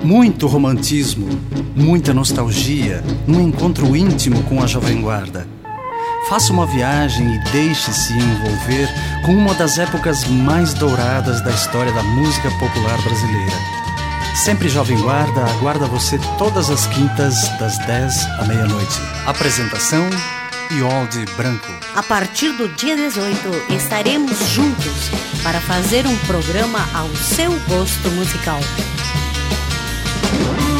Muito romantismo, muita nostalgia, num encontro íntimo com a Jovem Guarda. Faça uma viagem e deixe-se envolver com uma das épocas mais douradas da história da música popular brasileira. Sempre Jovem Guarda aguarda você todas as quintas, das 10 à meia-noite. Apresentação: Iolde Branco. A partir do dia 18, estaremos juntos para fazer um programa ao seu gosto musical.